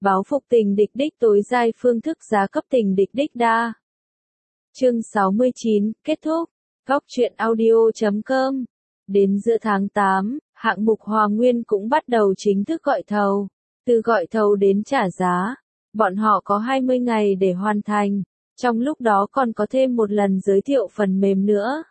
Báo phục tình địch đích tối giai phương thức giá cấp tình địch đích đa. Chương 69, kết thúc. Góc truyện audio.com. Đến giữa tháng 8, hạng mục Hòa Nguyên cũng bắt đầu chính thức gọi thầu. Từ gọi thầu đến trả giá, bọn họ có 20 ngày để hoàn thành, trong lúc đó còn có thêm một lần giới thiệu phần mềm nữa.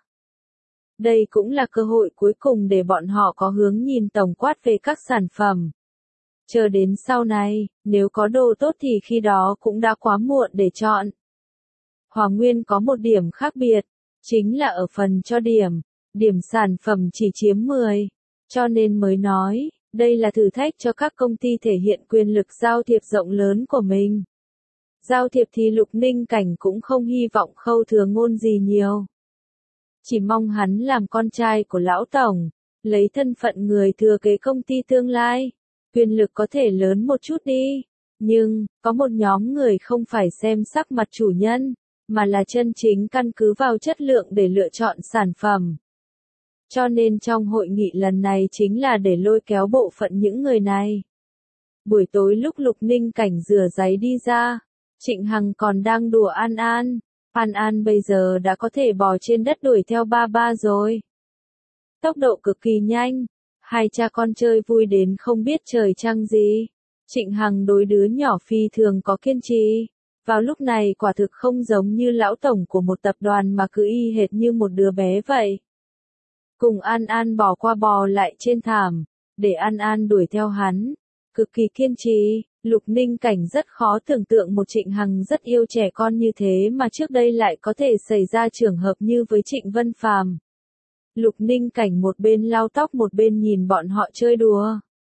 Đây cũng là cơ hội cuối cùng để bọn họ có hướng nhìn tổng quát về các sản phẩm. Chờ đến sau này, nếu có đồ tốt thì khi đó cũng đã quá muộn để chọn. Hòa Nguyên có một điểm khác biệt, chính là ở phần cho điểm sản phẩm chỉ chiếm 10, cho nên mới nói, đây là thử thách cho các công ty thể hiện quyền lực giao thiệp rộng lớn của mình. Giao thiệp thì Lục Ninh Cảnh cũng không hy vọng Khâu Thừa Ngôn gì nhiều. Chỉ mong hắn làm con trai của lão tổng, lấy thân phận người thừa kế công ty tương lai, quyền lực có thể lớn một chút đi, nhưng, có một nhóm người không phải xem sắc mặt chủ nhân, mà là chân chính căn cứ vào chất lượng để lựa chọn sản phẩm. Cho nên trong hội nghị lần này chính là để lôi kéo bộ phận những người này. Buổi tối lúc Lục Ninh Cảnh rửa giấy đi ra, Trịnh Hằng còn đang đùa An An. An An bây giờ đã có thể bò trên đất đuổi theo ba ba rồi. Tốc độ cực kỳ nhanh, hai cha con chơi vui đến không biết trời trăng gì. Trịnh Hằng đối đứa nhỏ phi thường có kiên trì. Vào lúc này quả thực không giống như lão tổng của một tập đoàn mà cứ y hệt như một đứa bé vậy. Cùng An An bò qua bò lại trên thảm, để An An đuổi theo hắn. Cực kỳ kiên trì, Lục Ninh Cảnh rất khó tưởng tượng một Trịnh Hằng rất yêu trẻ con như thế mà trước đây lại có thể xảy ra trường hợp như với Trịnh Vân Phàm. Lục Ninh Cảnh một bên lau tóc một bên nhìn bọn họ chơi đùa.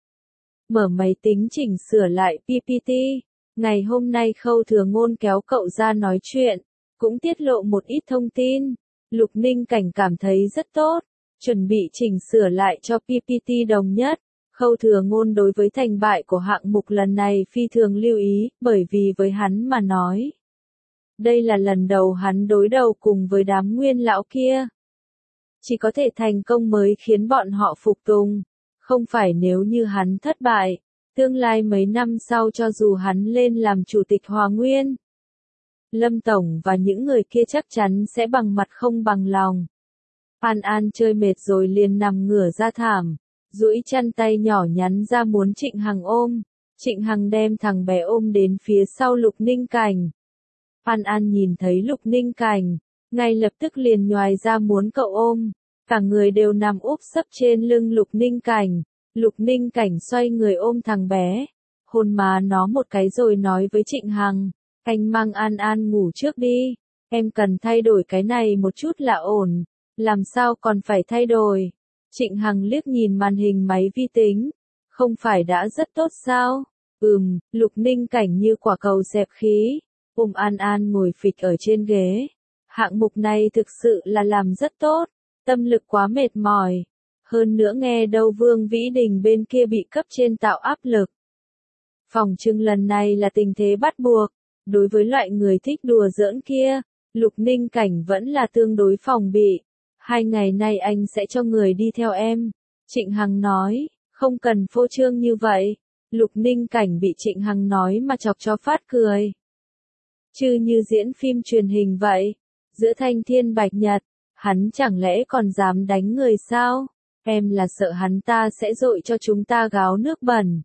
Mở máy tính chỉnh sửa lại PPT. Ngày hôm nay Khâu Thừa Ngôn kéo cậu ra nói chuyện, cũng tiết lộ một ít thông tin. Lục Ninh Cảnh cảm thấy rất tốt, chuẩn bị chỉnh sửa lại cho PPT đồng nhất. Khâu Thừa Ngôn đối với thành bại của hạng mục lần này phi thường lưu ý, bởi vì với hắn mà nói, đây là lần đầu hắn đối đầu cùng với đám nguyên lão kia. Chỉ có thể thành công mới khiến bọn họ phục tùng, không phải nếu như hắn thất bại, tương lai mấy năm sau cho dù hắn lên làm chủ tịch Hòa Nguyên, Lâm Tổng và những người kia chắc chắn sẽ bằng mặt không bằng lòng. An An chơi mệt rồi liền nằm ngửa ra thảm, duỗi chân tay nhỏ nhắn ra muốn Trịnh Hằng ôm. Trịnh Hằng đem thằng bé ôm đến phía sau Lục Ninh Cảnh. An An nhìn thấy Lục Ninh Cảnh, ngay lập tức liền nhoài ra muốn cậu ôm. Cả người đều nằm úp sấp trên lưng Lục Ninh Cảnh. Lục Ninh Cảnh xoay người ôm thằng bé, hôn má nó một cái rồi nói với Trịnh Hằng, anh mang An An ngủ trước đi, em cần thay đổi cái này một chút là ổn, làm sao còn phải thay đổi. Trịnh Hằng liếc nhìn màn hình máy vi tính, không phải đã rất tốt sao? Lục Ninh Cảnh như quả cầu dẹp khí, ôm An An ngồi phịch ở trên ghế. Hạng mục này thực sự là làm rất tốt, tâm lực quá mệt mỏi. Hơn nữa nghe đâu Vương Vĩ Đình bên kia bị cấp trên tạo áp lực. Phòng trưng lần này là tình thế bắt buộc, đối với loại người thích đùa giỡn kia, Lục Ninh Cảnh vẫn là tương đối phòng bị. 2 ngày nay anh sẽ cho người đi theo em. Trịnh Hằng nói, không cần phô trương như vậy. Lục Ninh Cảnh bị Trịnh Hằng nói mà chọc cho phát cười. Chứ như diễn phim truyền hình vậy, giữa thanh thiên bạch nhật, hắn chẳng lẽ còn dám đánh người sao? Em là sợ hắn ta sẽ dội cho chúng ta gáo nước bẩn.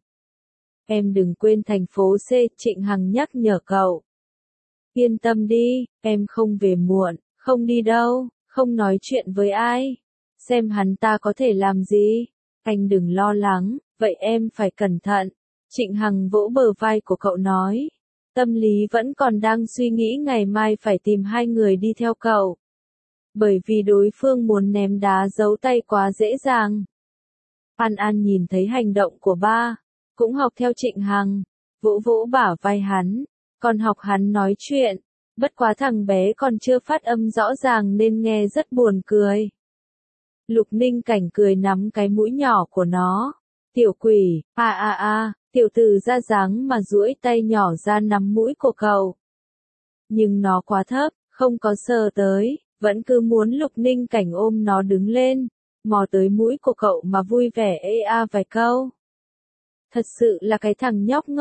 Em đừng quên thành phố C, Trịnh Hằng nhắc nhở cậu. Yên tâm đi, em không về muộn, không đi đâu, không nói chuyện với ai. Xem hắn ta có thể làm gì. Anh đừng lo lắng, vậy em phải cẩn thận. Trịnh Hằng vỗ bờ vai của cậu nói. Tâm lý vẫn còn đang suy nghĩ ngày mai phải tìm 2 người đi theo cậu. Bởi vì đối phương muốn ném đá giấu tay quá dễ dàng. An An nhìn thấy hành động của ba, cũng học theo Trịnh Hằng, vỗ vỗ bả vai hắn, còn học hắn nói chuyện, bất quá thằng bé còn chưa phát âm rõ ràng nên nghe rất buồn cười. Lục Ninh Cảnh cười nắm cái mũi nhỏ của nó, tiểu quỷ, tiểu tử ra dáng mà duỗi tay nhỏ ra nắm mũi của cậu. Nhưng nó quá thấp, không có sờ tới. Vẫn cứ muốn Lục Ninh Cảnh ôm nó đứng lên, mò tới mũi của cậu mà vui vẻ vài câu. Thật sự là cái thằng nhóc ngốc,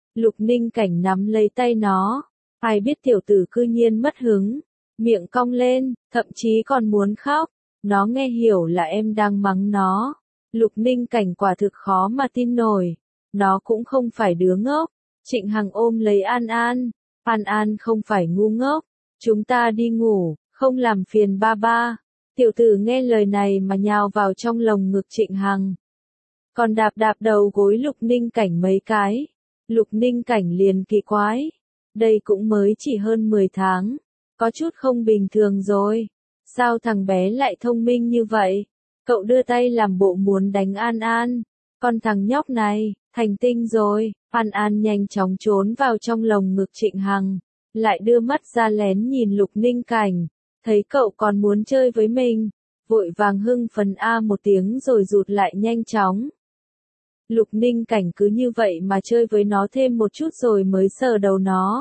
Lục Ninh Cảnh nắm lấy tay nó. Ai biết tiểu tử cư nhiên mất hứng, miệng cong lên, thậm chí còn muốn khóc. Nó nghe hiểu là em đang mắng nó. Lục Ninh Cảnh quả thực khó mà tin nổi. Nó cũng không phải đứa ngốc. Trịnh Hằng ôm lấy An An. An An không phải ngu ngốc. Chúng ta đi ngủ, không làm phiền ba ba. Tiểu tử nghe lời này mà nhào vào trong lồng ngực Trịnh Hằng. Còn đạp đạp đầu gối Lục Ninh Cảnh mấy cái. Lục Ninh Cảnh liền kỳ quái. Đây cũng mới chỉ hơn 10 tháng. Có chút không bình thường rồi. Sao thằng bé lại thông minh như vậy? Cậu đưa tay làm bộ muốn đánh An An. Con thằng nhóc này, thành tinh rồi. An An nhanh chóng trốn vào trong lồng ngực Trịnh Hằng. Lại đưa mắt ra lén nhìn Lục Ninh Cảnh. Thấy cậu còn muốn chơi với mình. Vội vàng hưng phấn a một tiếng rồi rụt lại nhanh chóng. Lục Ninh Cảnh cứ như vậy mà chơi với nó thêm một chút rồi mới sờ đầu nó.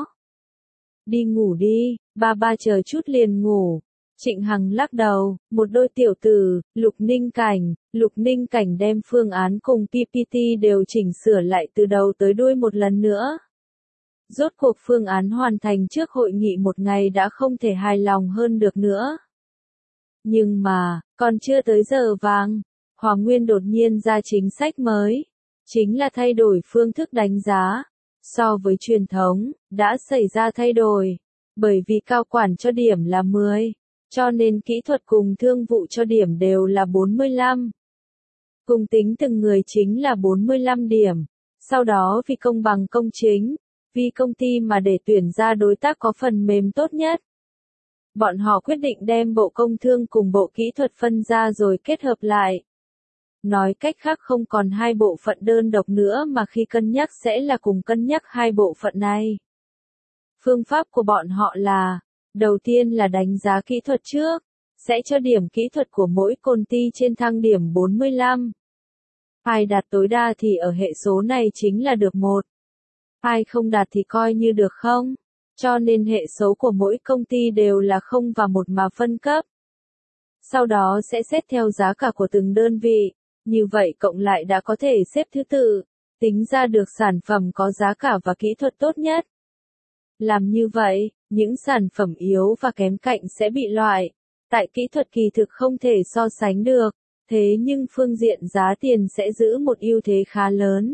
Đi ngủ đi, ba ba chờ chút liền ngủ. Trịnh Hằng lắc đầu, một đôi tiểu tử, Lục Ninh Cảnh đem phương án cùng PPT đều chỉnh sửa lại từ đầu tới đuôi một lần nữa. Rốt cuộc phương án hoàn thành trước hội nghị một ngày đã không thể hài lòng hơn được nữa. Nhưng mà, còn chưa tới giờ vàng, Hoàng Nguyên đột nhiên ra chính sách mới. Chính là thay đổi phương thức đánh giá. So với truyền thống, đã xảy ra thay đổi. Bởi vì cao quản cho điểm là 10. Cho nên kỹ thuật cùng thương vụ cho điểm đều là 45. Cùng tính từng người chính là 45 điểm. Sau đó vì công bằng công chính, vì công ty mà để tuyển ra đối tác có phần mềm tốt nhất. Bọn họ quyết định đem bộ công thương cùng bộ kỹ thuật phân ra rồi kết hợp lại. Nói cách khác không còn hai bộ phận đơn độc nữa mà khi cân nhắc sẽ là cùng cân nhắc hai bộ phận này. Phương pháp của bọn họ là, đầu tiên là đánh giá kỹ thuật trước, sẽ cho điểm kỹ thuật của mỗi công ty trên thang điểm 45. Ai đạt tối đa thì ở hệ số này chính là được 1. Ai không đạt thì coi như được 0. Cho nên hệ số của mỗi công ty đều là 0 và 1 mà phân cấp. Sau đó sẽ xét theo giá cả của từng đơn vị. Như vậy cộng lại đã có thể xếp thứ tự, tính ra được sản phẩm có giá cả và kỹ thuật tốt nhất. Làm như vậy, những sản phẩm yếu và kém cạnh sẽ bị loại. Tại kỹ thuật kỳ thực không thể so sánh được, thế nhưng phương diện giá tiền sẽ giữ một ưu thế khá lớn.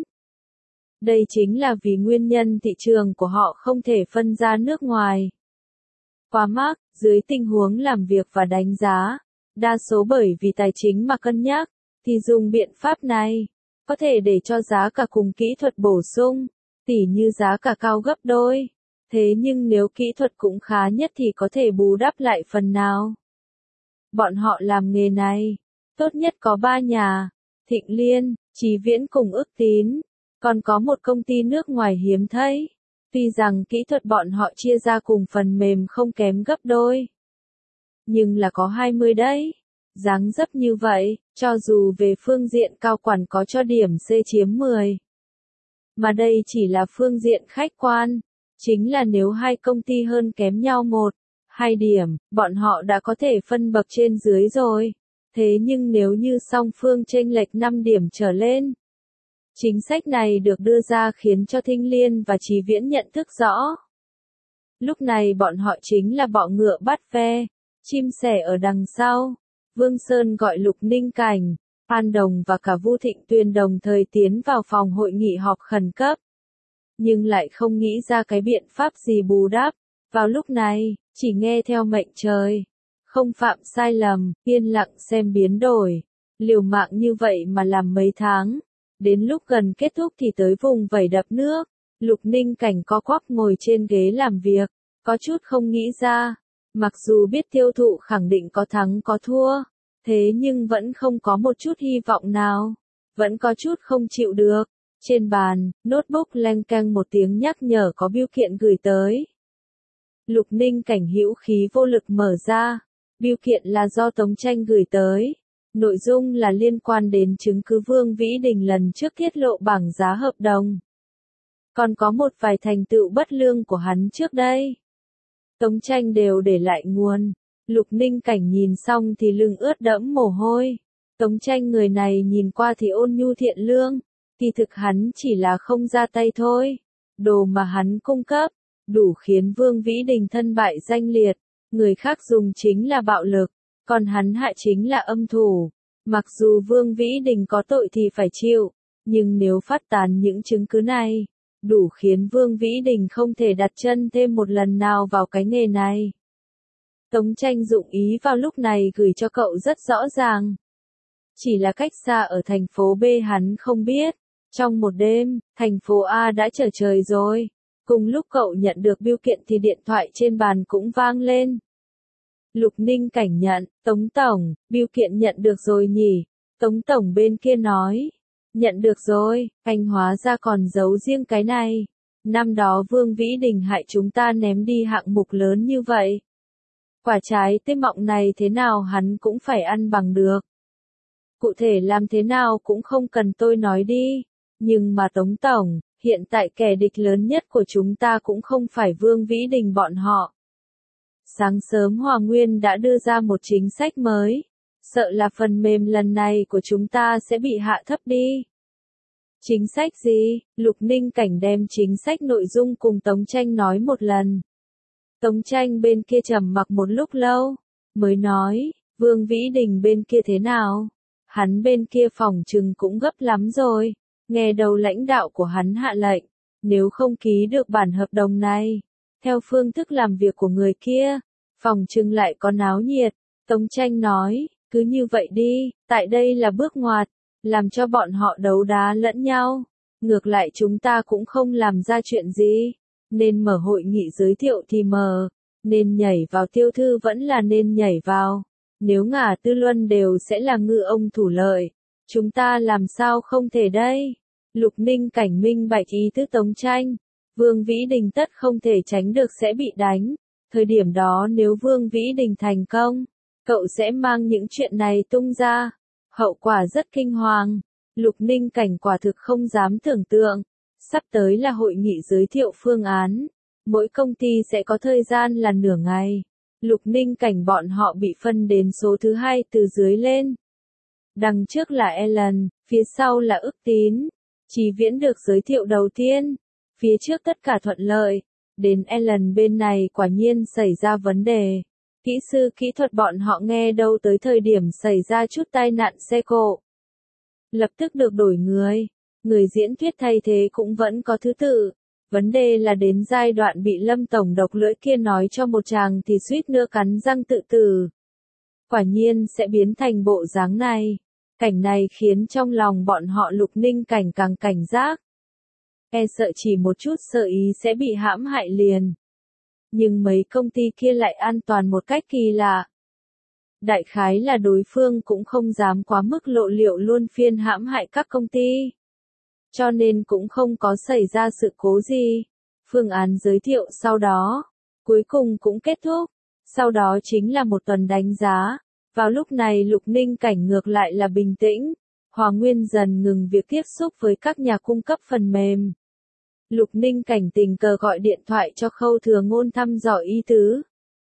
Đây chính là vì nguyên nhân thị trường của họ không thể phân ra nước ngoài. Qua Mark, dưới tình huống làm việc và đánh giá, đa số bởi vì tài chính mà cân nhắc, thì dùng biện pháp này, có thể để cho giá cả cùng kỹ thuật bổ sung, tỉ như giá cả cao gấp đôi. Thế nhưng nếu kỹ thuật cũng khá nhất thì có thể bù đắp lại phần nào. Bọn họ làm nghề này, tốt nhất có 3 nhà, Thịnh Liên, Chí Viễn cùng Ước Tín, còn có một công ty nước ngoài hiếm thấy. Tuy rằng kỹ thuật bọn họ chia ra cùng phần mềm không kém gấp đôi, nhưng là có 20 đấy. Dáng dấp như vậy, cho dù về phương diện cao quản có cho điểm C chiếm 10. Mà đây chỉ là phương diện khách quan, chính là nếu hai công ty hơn kém nhau 1-2 điểm, bọn họ đã có thể phân bậc trên dưới rồi. Thế nhưng nếu như song phương chênh lệch 5 điểm trở lên, chính sách này được đưa ra khiến cho Thinh Liên và Chí Viễn nhận thức rõ. Lúc này bọn họ chính là bọ ngựa bắt ve, chim sẻ ở đằng sau. Vương Sơn gọi Lục Ninh Cảnh, An Đồng và cả Vu Thịnh Tuyền đồng thời tiến vào phòng hội nghị họp khẩn cấp. Nhưng lại không nghĩ ra cái biện pháp gì bù đắp. Vào lúc này, chỉ nghe theo mệnh trời. Không phạm sai lầm, yên lặng xem biến đổi. Liều mạng như vậy mà làm mấy tháng. Đến lúc gần kết thúc thì tới vùng vẩy đập nước. Lục Ninh Cảnh co quắp ngồi trên ghế làm việc. Có chút không nghĩ ra. Mặc dù biết tiêu thụ khẳng định có thắng có thua, thế nhưng vẫn không có một chút hy vọng nào, vẫn có chút không chịu được. Trên bàn, notebook leng keng một tiếng nhắc nhở có bưu kiện gửi tới. Lục Ninh Cảnh hữu khí vô lực mở ra, bưu kiện là do Tống Tranh gửi tới. Nội dung là liên quan đến chứng cứ Vương Vĩ Đình lần trước tiết lộ bảng giá hợp đồng. Còn có một vài thành tựu bất lương của hắn trước đây. Tống Tranh đều để lại nguồn. Lục Ninh Cảnh nhìn xong thì lưng ướt đẫm mồ hôi. Tống Tranh người này nhìn qua thì ôn nhu thiện lương, kỳ thực hắn chỉ là không ra tay thôi. đồ mà hắn cung cấp, đủ khiến Vương Vĩ Đình thân bại danh liệt, người khác dùng chính là bạo lực, còn hắn hại chính là âm thủ. Mặc dù Vương Vĩ Đình có tội thì phải chịu, nhưng nếu phát tán những chứng cứ này, đủ khiến Vương Vĩ Đình không thể đặt chân thêm một lần nào vào cái nghề này. Tống Tranh dụng ý vào lúc này gửi cho cậu rất rõ ràng. Chỉ là cách xa ở thành phố B hắn không biết. Trong một đêm, thành phố A đã trở trời rồi. Cùng lúc cậu nhận được bưu kiện thì điện thoại trên bàn cũng vang lên. Lục Ninh Cảnh nhận, Tống Tổng, bưu kiện nhận được rồi nhỉ? Tống Tổng bên kia nói. Nhận được rồi, anh hóa ra còn giấu riêng cái này. Năm đó Vương Vĩ Đình hại chúng ta ném đi hạng mục lớn như vậy. Quả trái tim mọng này thế nào hắn cũng phải ăn bằng được. Cụ thể làm thế nào cũng không cần tôi nói đi. Nhưng mà Tống Tổng, hiện tại kẻ địch lớn nhất của chúng ta cũng không phải Vương Vĩ Đình bọn họ. Sáng sớm Hòa Nguyên đã đưa ra một chính sách mới. Sợ là phần mềm lần này của chúng ta sẽ bị hạ thấp đi. Chính sách gì? Lục Ninh Cảnh đem chính sách nội dung cùng Tống Tranh nói một lần. Tống Tranh bên kia trầm mặc một lúc lâu, mới nói, Vương Vĩ Đình bên kia thế nào? Hắn bên kia phòng trừng cũng gấp lắm rồi, nghe đầu lãnh đạo của hắn hạ lệnh, nếu không ký được bản hợp đồng này, theo phương thức làm việc của người kia, phòng trừng lại có náo nhiệt. Tống Tranh nói, cứ như vậy đi, tại đây là bước ngoặt, làm cho bọn họ đấu đá lẫn nhau, ngược lại chúng ta cũng không làm ra chuyện gì. Nên mở hội nghị giới thiệu thì mở, nên nhảy vào tiêu thư vẫn là nên nhảy vào. Nếu ngả Tư Luân đều sẽ là ngư ông thủ lợi, chúng ta làm sao không thể đây? Lục Ninh Cảnh minh bạch ý tứ Tống Tranh, Vương Vĩ Đình tất không thể tránh được sẽ bị đánh. Thời điểm đó nếu Vương Vĩ Đình thành công, cậu sẽ mang những chuyện này tung ra, hậu quả rất kinh hoàng. Lục Ninh Cảnh quả thực không dám tưởng tượng. Sắp tới là hội nghị giới thiệu phương án. Mỗi công ty sẽ có thời gian là nửa ngày. Lục Ninh Cảnh bọn họ bị phân đến số thứ 2 từ dưới lên. Đằng trước là Ellen, phía sau là Ức Tín. Chí Viễn được giới thiệu đầu tiên. Phía trước tất cả thuận lợi. Đến Ellen bên này quả nhiên xảy ra vấn đề. Kỹ sư kỹ thuật bọn họ nghe đâu tới thời điểm xảy ra chút tai nạn xe cộ. Lập tức được đổi người. Người diễn thuyết thay thế cũng vẫn có thứ tự. Vấn đề là đến giai đoạn bị Lâm Tổng độc lưỡi kia nói cho một chàng thì suýt nữa cắn răng tự tử. Quả nhiên sẽ biến thành bộ dáng này. Cảnh này khiến trong lòng bọn họ Lục Ninh Cảnh càng cảnh giác. E sợ chỉ một chút sơ ý sẽ bị hãm hại liền. Nhưng mấy công ty kia lại an toàn một cách kỳ lạ. Đại khái là đối phương cũng không dám quá mức lộ liễu luôn phiên hãm hại các công ty. Cho nên cũng không có xảy ra sự cố gì. Phương án giới thiệu sau đó, cuối cùng cũng kết thúc. Sau đó chính là một tuần đánh giá. Vào lúc này Lục Ninh Cảnh ngược lại là bình tĩnh. Hòa Nguyên dần ngừng việc tiếp xúc với các nhà cung cấp phần mềm. Lục Ninh Cảnh tình cờ gọi điện thoại cho Khâu Thừa Ngôn thăm dò ý tứ.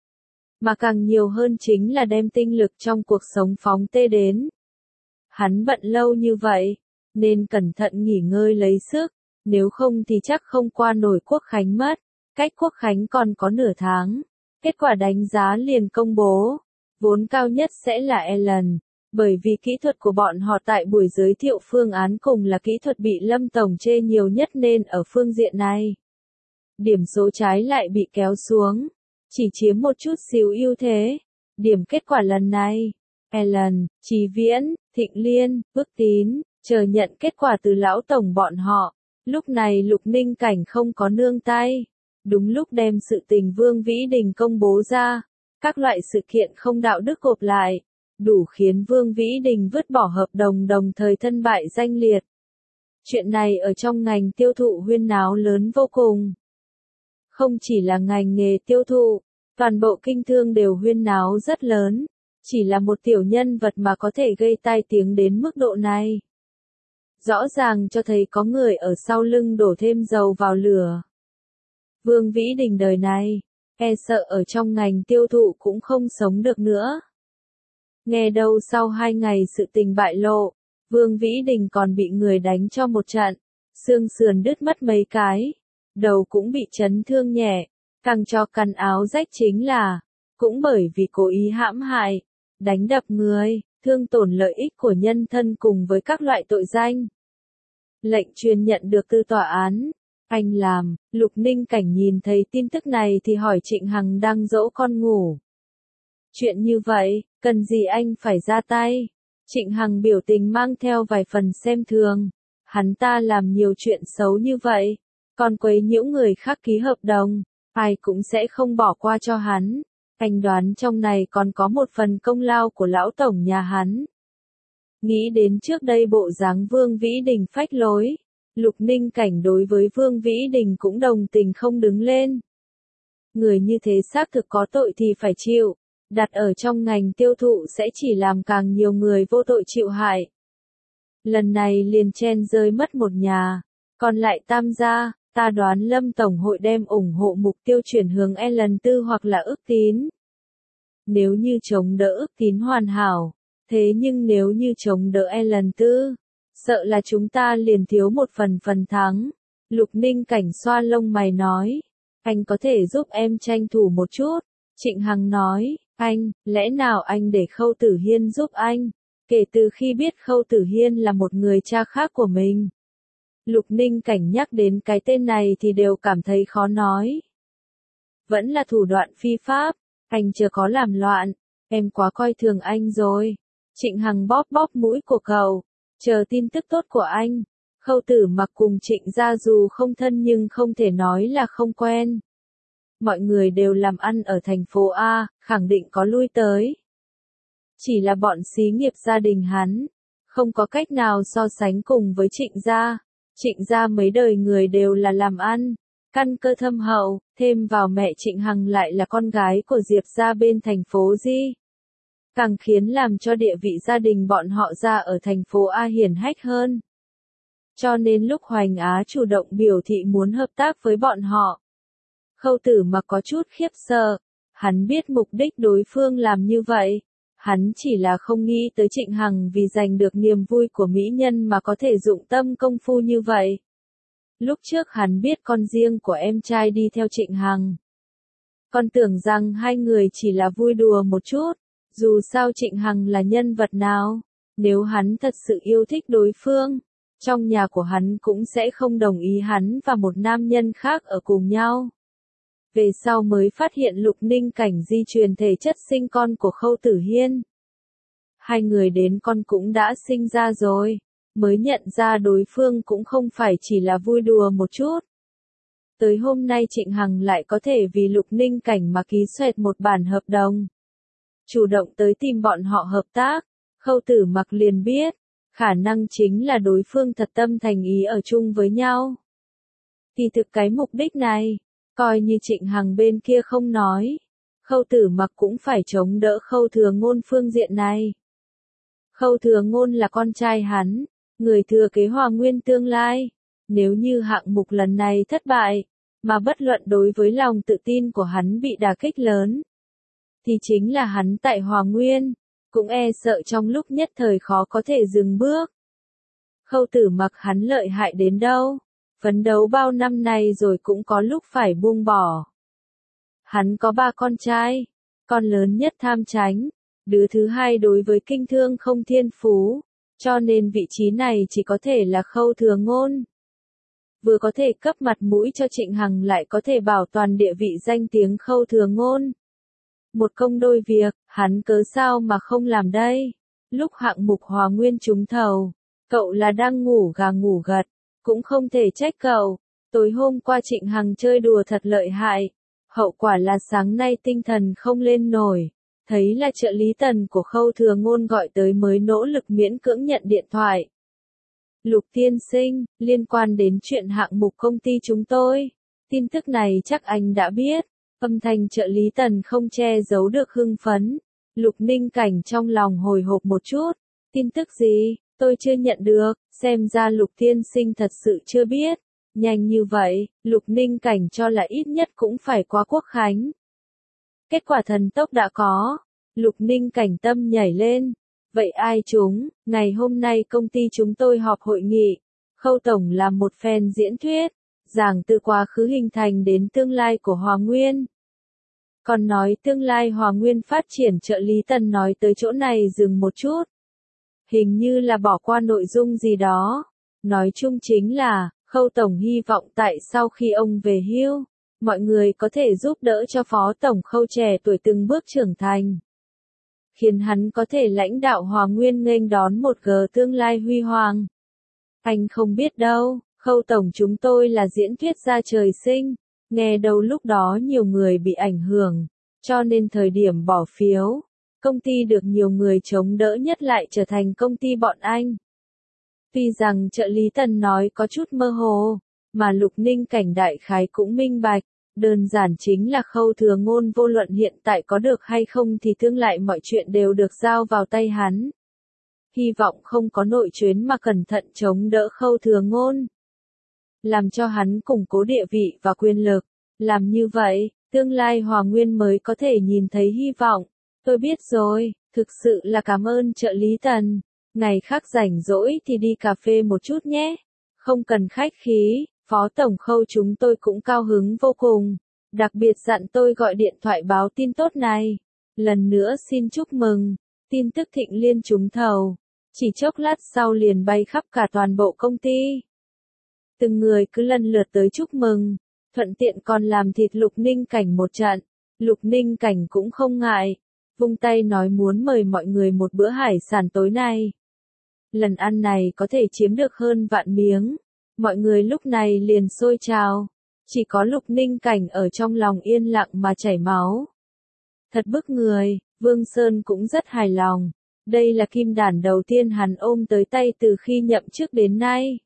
Mà càng nhiều hơn chính là đem tinh lực trong cuộc sống phóng tê đến. Hắn bận lâu như vậy, nên cẩn thận nghỉ ngơi lấy sức, nếu không thì chắc không qua nổi Quốc Khánh mất. Cách Quốc Khánh còn có nửa tháng. Kết quả đánh giá liền công bố. Vốn cao nhất sẽ là Ellen, bởi vì kỹ thuật của bọn họ tại buổi giới thiệu phương án cùng là kỹ thuật bị Lâm Tổng chê nhiều nhất nên ở phương diện này. Điểm số trái lại bị kéo xuống, chỉ chiếm một chút xíu ưu thế. Điểm kết quả lần này, Ellen, Chí Viễn, Thịnh Liên, Ước Tín, chờ nhận kết quả từ lão tổng bọn họ. Lúc này Lục Ninh Cảnh không có nương tay. Đúng lúc đem sự tình Vương Vĩ Đình công bố ra, các loại sự kiện không đạo đức gộp lại, đủ khiến Vương Vĩ Đình vứt bỏ hợp đồng đồng thời thân bại danh liệt. Chuyện này ở trong ngành tiêu thụ huyên náo lớn vô cùng. Không chỉ là ngành nghề tiêu thụ, toàn bộ kinh thương đều huyên náo rất lớn. Chỉ là một tiểu nhân vật mà có thể gây tai tiếng đến mức độ này. Rõ ràng cho thấy có người ở sau lưng đổ thêm dầu vào lửa. Vương Vĩ Đình đời này, e sợ ở trong ngành tiêu thụ cũng không sống được nữa. Nghe đâu sau 2 ngày sự tình bại lộ, Vương Vĩ Đình còn bị người đánh cho một trận, xương sườn đứt mất mấy cái. đầu cũng bị chấn thương nhẹ, càng cho căn áo rách chính là, cũng bởi vì cố ý hãm hại, đánh đập người, thương tổn lợi ích của nhân thân cùng với các loại tội danh. Lệnh truyền nhận được từ tòa án. Anh làm, Lục Ninh Cảnh nhìn thấy tin tức này thì hỏi Trịnh Hằng đang dỗ con ngủ. Chuyện như vậy, cần gì anh phải ra tay? Trịnh Hằng biểu tình mang theo vài phần xem thường. Hắn ta làm nhiều chuyện xấu như vậy, còn quấy nhiễu người khác ký hợp đồng, ai cũng sẽ không bỏ qua cho hắn. Anh đoán trong này còn có một phần công lao của lão tổng nhà hắn. Nghĩ đến trước đây bộ dáng Vương Vĩ Đình phách lối, Lục Ninh Cảnh đối với Vương Vĩ Đình cũng đồng tình không đứng lên. Người như thế xác thực có tội thì phải chịu, đặt ở trong ngành tiêu thụ sẽ chỉ làm càng nhiều người vô tội chịu hại. Lần này liền chen rơi mất một nhà, còn lại tam gia, ta đoán Lâm Tổng hội đem ủng hộ mục tiêu chuyển hướng lần tư hoặc là ước tín. Nếu như chống đỡ ước tín hoàn hảo, thế nhưng nếu như chống đỡ lần tư, sợ là chúng ta liền thiếu một phần thắng. Lục Ninh Cảnh xoa lông mày nói, anh có thể giúp em tranh thủ một chút. Trịnh Hằng nói, anh, lẽ nào anh để Khâu Tử Hiên giúp anh? Kể từ khi biết Khâu Tử Hiên là một người cha khác của mình, Lục Ninh Cảnh nhắc đến cái tên này thì đều cảm thấy khó nói. Vẫn là thủ đoạn phi pháp, anh chưa có làm loạn, em quá coi thường anh rồi. Trịnh Hằng bóp bóp mũi của cậu, chờ tin tức tốt của anh. Khâu Tử Mặc cùng Trịnh gia dù không thân nhưng không thể nói là không quen. Mọi người đều làm ăn ở thành phố A, khẳng định có lui tới. Chỉ là bọn xí nghiệp gia đình hắn, không có cách nào so sánh cùng với Trịnh gia. Trịnh gia mấy đời người đều là làm ăn, căn cơ thâm hậu, thêm vào mẹ Trịnh Hằng lại là con gái của Diệp gia bên thành phố Di. Càng khiến làm cho địa vị gia đình bọn họ ra ở thành phố A hiển hách hơn. Cho nên lúc Hoành Á chủ động biểu thị muốn hợp tác với bọn họ, Khâu Tử Mặc có chút khiếp sợ, hắn biết mục đích đối phương làm như vậy. Hắn chỉ là không nghĩ tới Trịnh Hằng vì giành được niềm vui của mỹ nhân mà có thể dụng tâm công phu như vậy. Lúc trước hắn biết con riêng của em trai đi theo Trịnh Hằng, còn tưởng rằng hai người chỉ là vui đùa một chút, dù sao Trịnh Hằng là nhân vật nào, nếu hắn thật sự yêu thích đối phương, trong nhà của hắn cũng sẽ không đồng ý hắn và một nam nhân khác ở cùng nhau. Về sau mới phát hiện Lục Ninh Cảnh di truyền thể chất sinh con của Khâu Tử Hiên. Hai người đến con cũng đã sinh ra rồi, mới nhận ra đối phương cũng không phải chỉ là vui đùa một chút. Tới hôm nay Trịnh Hằng lại có thể vì Lục Ninh Cảnh mà ký xoẹt một bản hợp đồng. Chủ động tới tìm bọn họ hợp tác, Khâu Tử Mặc liền biết, khả năng chính là đối phương thật tâm thành ý ở chung với nhau. Thì thực cái mục đích này, coi như Trịnh Hằng bên kia không nói, Khâu Tử Mặc cũng phải chống đỡ Khâu Thừa Ngôn phương diện này. Khâu Thừa Ngôn là con trai hắn, người thừa kế Hòa Nguyên tương lai. Nếu như hạng mục lần này thất bại, mà bất luận đối với lòng tự tin của hắn bị đả kích lớn, thì chính là hắn tại Hòa Nguyên, cũng e sợ trong lúc nhất thời khó có thể dừng bước. Khâu Tử Mặc hắn lợi hại đến đâu, phấn đấu bao năm nay rồi cũng có lúc phải buông bỏ. Hắn có 3 con trai, con lớn nhất tham tránh, đứa thứ hai đối với kinh thương không thiên phú, cho nên vị trí này chỉ có thể là Khâu Thừa Ngôn. Vừa có thể cấp mặt mũi cho Trịnh Hằng lại có thể bảo toàn địa vị danh tiếng Khâu Thừa Ngôn. Một công đôi việc, hắn cớ sao mà không làm đây? Lúc hạng mục Hòa Nguyên trúng thầu, cậu là đang ngủ gà ngủ gật, cũng không thể trách cậu. Tối hôm qua Trịnh Hằng chơi đùa thật lợi hại, hậu quả là sáng nay tinh thần không lên nổi. Thấy là trợ lý Tần của Khâu Thừa Ngôn gọi tới mới nỗ lực miễn cưỡng nhận điện thoại. Lục tiên sinh, liên quan đến chuyện hạng mục công ty chúng tôi, tin tức này chắc anh đã biết. Âm thanh trợ lý Tần không che giấu được hưng phấn. Lục Ninh Cảnh trong lòng hồi hộp một chút. Tin tức gì? Tôi chưa nhận được. Xem ra Lục tiên sinh thật sự chưa biết. Nhanh như vậy, Lục Ninh Cảnh cho là ít nhất cũng phải qua Quốc khánh. Kết quả thần tốc đã có. Lục Ninh Cảnh tâm nhảy lên. Vậy ai chúng? Ngày hôm nay công ty chúng tôi họp hội nghị. Khâu Tổng làm một phen diễn thuyết. giảng từ quá khứ hình thành đến tương lai của Hòa Nguyên. Còn nói tương lai Hòa Nguyên phát triển, trợ lý Tần nói tới chỗ này dừng một chút. Hình như là bỏ qua nội dung gì đó. Nói chung chính là, Khâu Tổng hy vọng tại sau khi ông về hưu, mọi người có thể giúp đỡ cho Phó Tổng Khâu trẻ tuổi từng bước trưởng thành. Khiến hắn có thể lãnh đạo Hòa Nguyên nghênh đón một tương lai huy hoàng. Anh không biết đâu, Khâu Tổng chúng tôi là diễn thuyết gia trời sinh, nghe đâu lúc đó nhiều người bị ảnh hưởng, cho nên thời điểm bỏ phiếu, công ty được nhiều người chống đỡ nhất lại trở thành công ty bọn anh. Tuy rằng trợ lý Tần nói có chút mơ hồ, mà Lục Ninh Cảnh đại khái cũng minh bạch, đơn giản chính là Khâu Thừa Ngôn vô luận hiện tại có được hay không thì tương lại mọi chuyện đều được giao vào tay hắn. Hy vọng không có nội chuyến mà cẩn thận chống đỡ Khâu Thừa Ngôn. Làm cho hắn củng cố địa vị và quyền lực. Làm như vậy, tương lai Hòa Nguyên mới có thể nhìn thấy hy vọng. Tôi biết rồi, thực sự là cảm ơn trợ lý Tần. Ngày khác rảnh rỗi thì đi cà phê một chút nhé. Không cần khách khí, Phó Tổng Khâu chúng tôi cũng cao hứng vô cùng. Đặc biệt dặn tôi gọi điện thoại báo tin tốt này. Lần nữa xin chúc mừng, tin tức Thịnh Liên trúng thầu. Chỉ chốc lát sau liền bay khắp cả toàn bộ công ty. Từng người cứ lần lượt tới chúc mừng, thuận tiện còn làm thịt Lục Ninh Cảnh một trận. Lục Ninh Cảnh cũng không ngại, vung tay nói muốn mời mọi người một bữa hải sản tối nay. Lần ăn này có thể chiếm được hơn vạn miếng, mọi người lúc này liền sôi trào. Chỉ có Lục Ninh Cảnh ở trong lòng yên lặng mà chảy máu. Thật bức người, Vương Sơn cũng rất hài lòng. Đây là kim đản đầu tiên hắn ôm tới tay từ khi nhậm chức đến nay.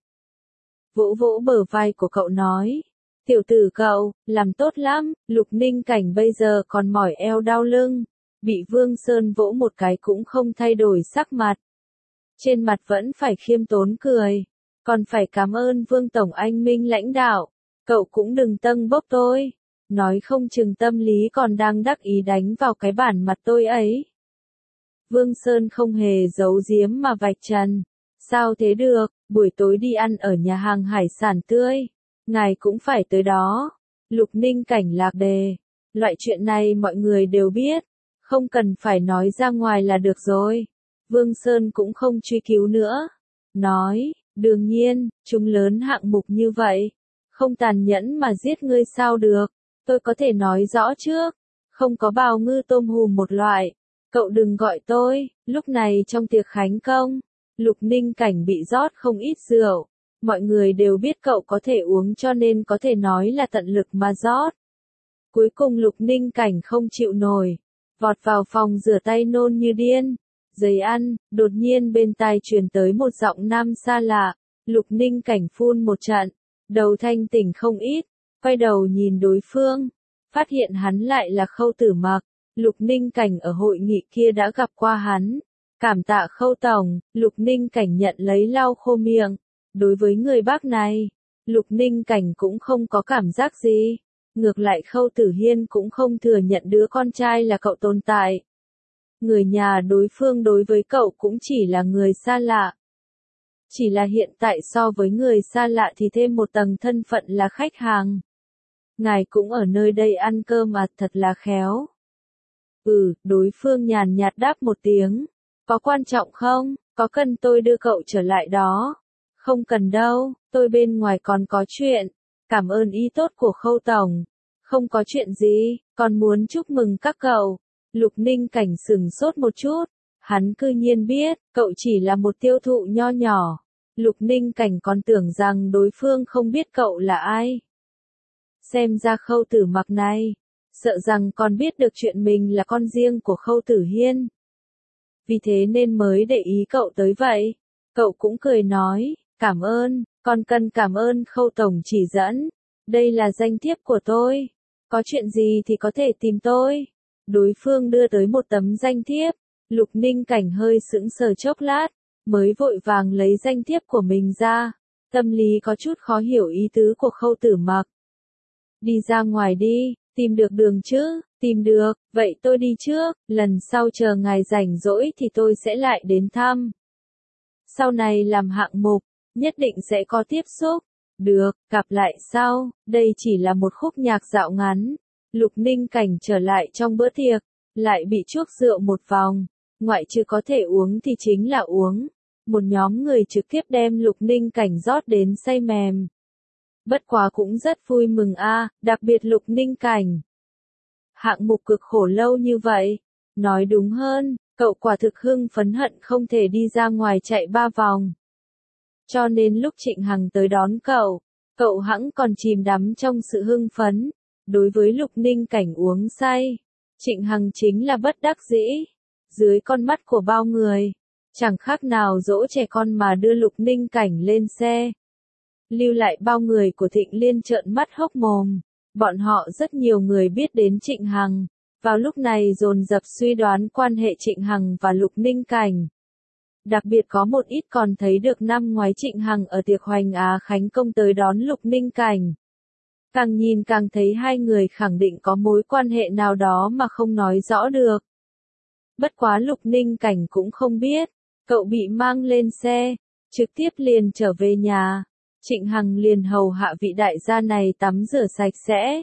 Vỗ vỗ bờ vai của cậu nói. Tiểu tử cậu, làm tốt lắm, Lục Ninh Cảnh bây giờ còn mỏi eo đau lưng. Bị Vương Sơn vỗ một cái cũng không thay đổi sắc mặt. Trên mặt vẫn phải khiêm tốn cười. Còn phải cảm ơn Vương Tổng anh minh lãnh đạo. Cậu cũng đừng tâng bốc tôi. Nói không chừng tâm lý còn đang đắc ý đánh vào cái bản mặt tôi ấy. Vương Sơn không hề giấu giếm mà vạch trần. Sao thế được, buổi tối đi ăn ở nhà hàng hải sản tươi. Ngài cũng phải tới đó. Lục Ninh Cảnh lạc đề. Loại chuyện này mọi người đều biết. Không cần phải nói ra ngoài là được rồi. Vương Sơn cũng không truy cứu nữa. Nói, đương nhiên, chúng lớn hạng mục như vậy. Không tàn nhẫn mà giết ngươi sao được. Tôi có thể nói rõ trước. Không có bào ngư tôm hùm một loại. Cậu đừng gọi tôi. Lúc này trong tiệc khánh công, Lục Ninh Cảnh bị rót không ít rượu. Mọi người đều biết cậu có thể uống cho nên có thể nói là tận lực mà rót. Cuối cùng Lục Ninh Cảnh không chịu nổi. Vọt vào phòng rửa tay nôn như điên. Giấy ăn, đột nhiên bên tai truyền tới một giọng nam xa lạ. Lục Ninh Cảnh phun một trận. Đầu thanh tỉnh không ít. Quay đầu nhìn đối phương. Phát hiện hắn lại là Khâu Tử Mặc. Lục Ninh Cảnh ở hội nghị kia đã gặp qua hắn. Cảm tạ Khâu Tổng, Lục Ninh Cảnh nhận lấy lau khô miệng. Đối với người bác này, Lục Ninh Cảnh cũng không có cảm giác gì. Ngược lại Khâu Tử Hiên cũng không thừa nhận đứa con trai là cậu tồn tại. Người nhà đối phương đối với cậu cũng chỉ là người xa lạ. Chỉ là hiện tại so với người xa lạ thì thêm một tầng thân phận là khách hàng. Ngài cũng ở nơi đây ăn cơm à, thật là khéo. Đối phương nhàn nhạt đáp một tiếng. Có quan trọng không? Có cần tôi đưa cậu trở lại đó? Không cần đâu, tôi bên ngoài còn có chuyện. Cảm ơn ý tốt của Khâu Tổng. Không có chuyện gì, còn muốn chúc mừng các cậu. Lục Ninh Cảnh sửng sốt một chút. Hắn cư nhiên biết, cậu chỉ là một tiêu thụ nho nhỏ. Lục Ninh Cảnh còn tưởng rằng đối phương không biết cậu là ai. Xem ra Khâu Tử Mặc này, sợ rằng còn biết được chuyện mình là con riêng của Khâu Tử Hiên. Vì thế nên mới để ý cậu tới vậy. Cậu cũng cười nói, cảm ơn, còn cần cảm ơn Khâu Tổng chỉ dẫn. Đây là danh thiếp của tôi. Có chuyện gì thì có thể tìm tôi. Đối phương đưa tới một tấm danh thiếp. Lục Ninh Cảnh hơi sững sờ chốc lát, mới vội vàng lấy danh thiếp của mình ra. Tâm lý có chút khó hiểu ý tứ của Khâu Tử Mặc. Đi ra ngoài đi, tìm được đường chứ? Tìm được, vậy tôi đi trước, lần sau chờ ngài rảnh rỗi thì tôi sẽ lại đến thăm. Sau này làm hạng mục, nhất định sẽ có tiếp xúc. Được, gặp lại sau, đây chỉ là một khúc nhạc dạo ngắn. Lục Ninh Cảnh trở lại trong bữa tiệc, lại bị chuốc rượu một vòng, ngoại trừ có thể uống thì chính là uống. Một nhóm người trực tiếp đem Lục Ninh Cảnh rót đến say mềm. Bất quá cũng rất vui mừng đặc biệt Lục Ninh Cảnh. Hạng mục cực khổ lâu như vậy, nói đúng hơn, cậu quả thực hưng phấn hận không thể đi ra ngoài chạy 3 vòng. Cho nên lúc Trịnh Hằng tới đón cậu hẵng còn chìm đắm trong sự hưng phấn. Đối với Lục Ninh Cảnh uống say, Trịnh Hằng chính là bất đắc dĩ. Dưới con mắt của bao người, chẳng khác nào dỗ trẻ con mà đưa Lục Ninh Cảnh lên xe. Lưu lại bao người của Thịnh Liên trợn mắt hốc mồm. Bọn họ rất nhiều người biết đến Trịnh Hằng, vào lúc này dồn dập suy đoán quan hệ Trịnh Hằng và Lục Ninh Cảnh. Đặc biệt có một ít còn thấy được năm ngoái Trịnh Hằng ở tiệc Hoành Á Khánh Công tới đón Lục Ninh Cảnh. Càng nhìn càng thấy hai người khẳng định có mối quan hệ nào đó mà không nói rõ được. Bất quá Lục Ninh Cảnh cũng không biết, cậu bị mang lên xe, trực tiếp liền trở về nhà. Trịnh Hằng liền hầu hạ vị đại gia này tắm rửa sạch sẽ.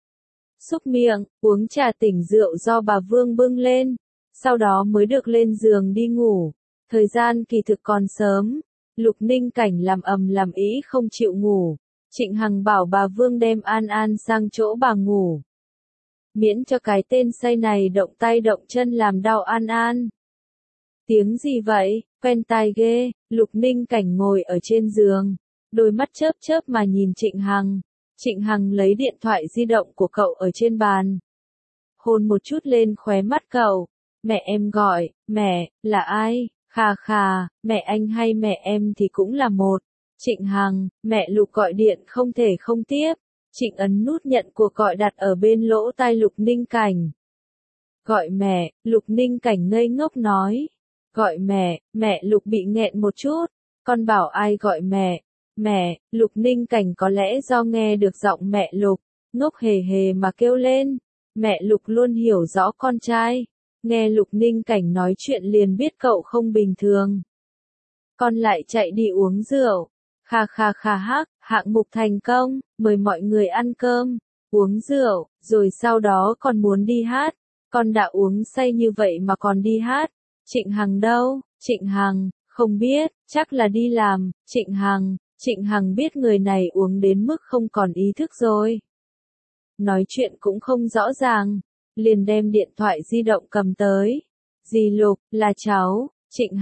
Xúc miệng, uống trà tỉnh rượu do bà Vương bưng lên, sau đó mới được lên giường đi ngủ. Thời gian kỳ thực còn sớm, Lục Ninh Cảnh làm ầm làm ĩ không chịu ngủ. Trịnh Hằng bảo bà Vương đem An An sang chỗ bà ngủ. Miễn cho cái tên say này động tay động chân làm đau An An. Tiếng gì vậy, quen tai ghê, Lục Ninh Cảnh ngồi ở trên giường, đôi mắt chớp chớp mà nhìn Trịnh Hằng. Trịnh Hằng lấy điện thoại di động của cậu ở trên bàn. Hôn một chút lên khóe mắt cậu. Mẹ em gọi, mẹ, là ai? Khà khà, mẹ anh hay mẹ em thì cũng là một. Trịnh Hằng, mẹ Lục gọi điện không thể không tiếp. Trịnh ấn nút nhận cuộc gọi đặt ở bên lỗ tai Lục Ninh Cảnh. Gọi mẹ, Lục Ninh Cảnh ngây ngốc nói. Gọi mẹ Lục bị nghẹn một chút. Con bảo ai gọi mẹ? Mẹ, Lục Ninh Cảnh có lẽ do nghe được giọng mẹ Lục, ngốc hề hề mà kêu lên. Mẹ Lục luôn hiểu rõ con trai. Nghe Lục Ninh Cảnh nói chuyện liền biết cậu không bình thường. Con lại chạy đi uống rượu. Kha kha kha hắc, hạng mục thành công, mời mọi người ăn cơm, uống rượu, rồi sau đó còn muốn đi hát. Con đã uống say như vậy mà còn đi hát. Trịnh Hằng đâu? Trịnh Hằng, không biết, chắc là đi làm. Trịnh Hằng biết người này uống đến mức không còn ý thức rồi. Nói chuyện cũng không rõ ràng, liền đem điện thoại di động cầm tới. Dì Lục, là cháu, Trịnh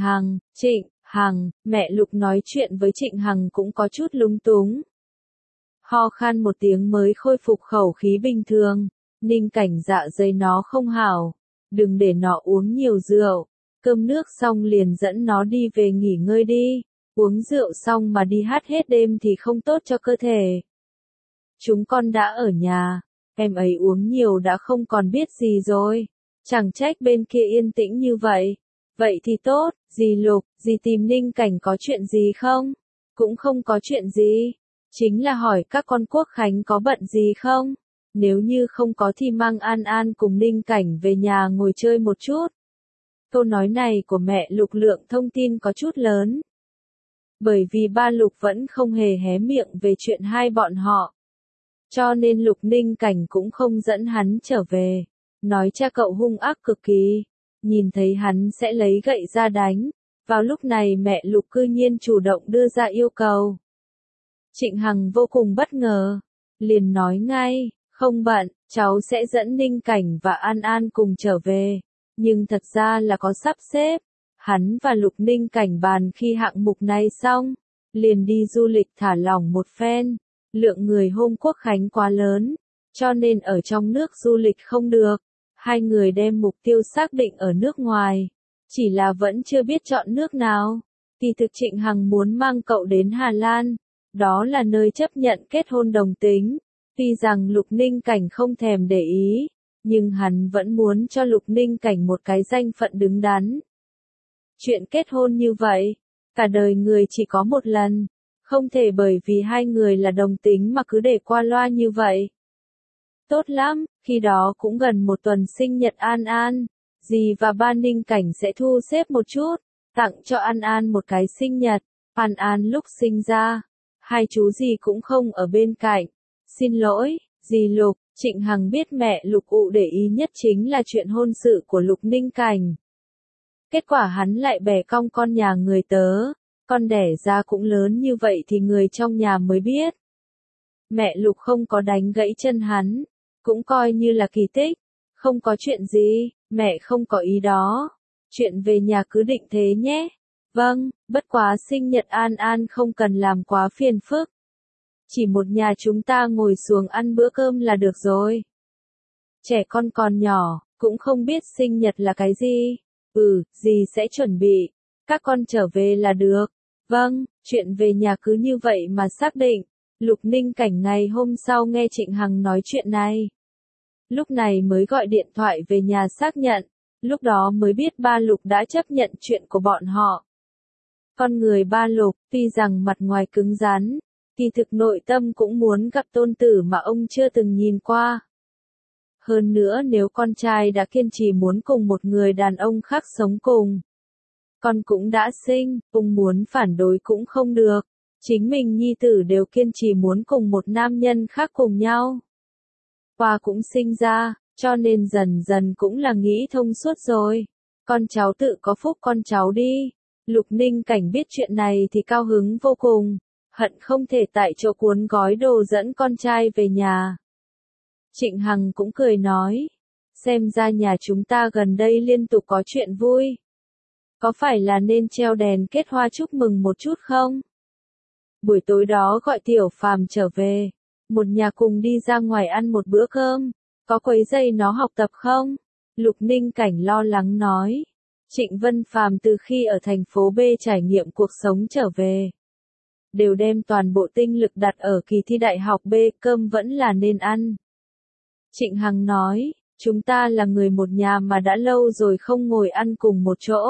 Hằng, mẹ Lục nói chuyện với Trịnh Hằng cũng có chút lúng túng. Ho khan một tiếng mới khôi phục khẩu khí bình thường. Ninh Cảnh dạ dày nó không hảo, đừng để nó uống nhiều rượu. Cơm nước xong liền dẫn nó đi về nghỉ ngơi đi. Uống rượu xong mà đi hát hết đêm thì không tốt cho cơ thể. Chúng con đã ở nhà, em ấy uống nhiều đã không còn biết gì rồi. Chẳng trách bên kia yên tĩnh như vậy. Vậy thì tốt, dì Lục, dì tìm Ninh Cảnh có chuyện gì không? Cũng không có chuyện gì. Chính là hỏi các con Quốc Khánh có bận gì không? Nếu như không có thì mang An An cùng Ninh Cảnh về nhà ngồi chơi một chút. Câu nói này của mẹ Lục lượng thông tin có chút lớn. Bởi vì ba Lục vẫn không hề hé miệng về chuyện hai bọn họ. Cho nên Lục Ninh Cảnh cũng không dẫn hắn trở về. Nói cha cậu hung ác cực kỳ. Nhìn thấy hắn sẽ lấy gậy ra đánh. Vào lúc này mẹ Lục cư nhiên chủ động đưa ra yêu cầu. Trịnh Hằng vô cùng bất ngờ. Liền nói ngay, không bận, cháu sẽ dẫn Ninh Cảnh và An An cùng trở về. Nhưng thật ra là có sắp xếp. Hắn và Lục Ninh Cảnh bàn khi hạng mục này xong. Liền đi du lịch thả lỏng một phen. Lượng người hôm Quốc Khánh quá lớn. Cho nên ở trong nước du lịch không được. Hai người đem mục tiêu xác định ở nước ngoài. Chỉ là vẫn chưa biết chọn nước nào. Kỳ thực Trịnh Hằng muốn mang cậu đến Hà Lan. Đó là nơi chấp nhận kết hôn đồng tính. Tuy rằng Lục Ninh Cảnh không thèm để ý. Nhưng hắn vẫn muốn cho Lục Ninh Cảnh một cái danh phận đứng đắn. Chuyện kết hôn như vậy, cả đời người chỉ có một lần. Không thể bởi vì hai người là đồng tính mà cứ để qua loa như vậy. Tốt lắm, khi đó cũng gần một tuần sinh nhật An An. Dì và ba Ninh Cảnh sẽ thu xếp một chút, tặng cho An An một cái sinh nhật. An An lúc sinh ra, hai chú dì cũng không ở bên cạnh. Xin lỗi, dì Lục. Trịnh Hằng biết mẹ Lục ụ để ý nhất chính là chuyện hôn sự của Lục Ninh Cảnh. Kết quả hắn lại bẻ cong con nhà người tớ, con đẻ ra cũng lớn như vậy thì người trong nhà mới biết. Mẹ Lục không có đánh gãy chân hắn, cũng coi như là kỳ tích, không có chuyện gì, mẹ không có ý đó. Chuyện về nhà cứ định thế nhé. Vâng, bất quá sinh nhật An An không cần làm quá phiền phức. Chỉ một nhà chúng ta ngồi xuống ăn bữa cơm là được rồi. Trẻ con còn nhỏ, cũng không biết sinh nhật là cái gì. Dì sẽ chuẩn bị. Các con trở về là được. Vâng, chuyện về nhà cứ như vậy mà xác định. Lục Ninh Cảnh ngày hôm sau nghe Trịnh Hằng nói chuyện này. Lúc này mới gọi điện thoại về nhà xác nhận. Lúc đó mới biết ba Lục đã chấp nhận chuyện của bọn họ. Con người ba Lục, tuy rằng mặt ngoài cứng rắn, kỳ thực nội tâm cũng muốn gặp tôn tử mà ông chưa từng nhìn qua. Hơn nữa nếu con trai đã kiên trì muốn cùng một người đàn ông khác sống cùng. Con cũng đã sinh, ông muốn phản đối cũng không được. Chính mình nhi tử đều kiên trì muốn cùng một nam nhân khác cùng nhau. Qua cũng sinh ra, cho nên dần dần cũng là nghĩ thông suốt rồi. Con cháu tự có phúc con cháu đi. Lục Ninh Cảnh biết chuyện này thì cao hứng vô cùng, hận không thể tại chỗ cuốn gói đồ dẫn con trai về nhà. Trịnh Hằng cũng cười nói, xem ra nhà chúng ta gần đây liên tục có chuyện vui. Có phải là nên treo đèn kết hoa chúc mừng một chút không? Buổi tối đó gọi Tiểu Phàm trở về, một nhà cùng đi ra ngoài ăn một bữa cơm, có quấy rầy nó học tập không? Lục Ninh Cảnh lo lắng nói. Trịnh Vân Phàm từ khi ở thành phố B trải nghiệm cuộc sống trở về, đều đem toàn bộ tinh lực đặt ở kỳ thi đại học B, cơm vẫn là nên ăn. Trịnh Hằng nói, chúng ta là người một nhà mà đã lâu rồi không ngồi ăn cùng một chỗ.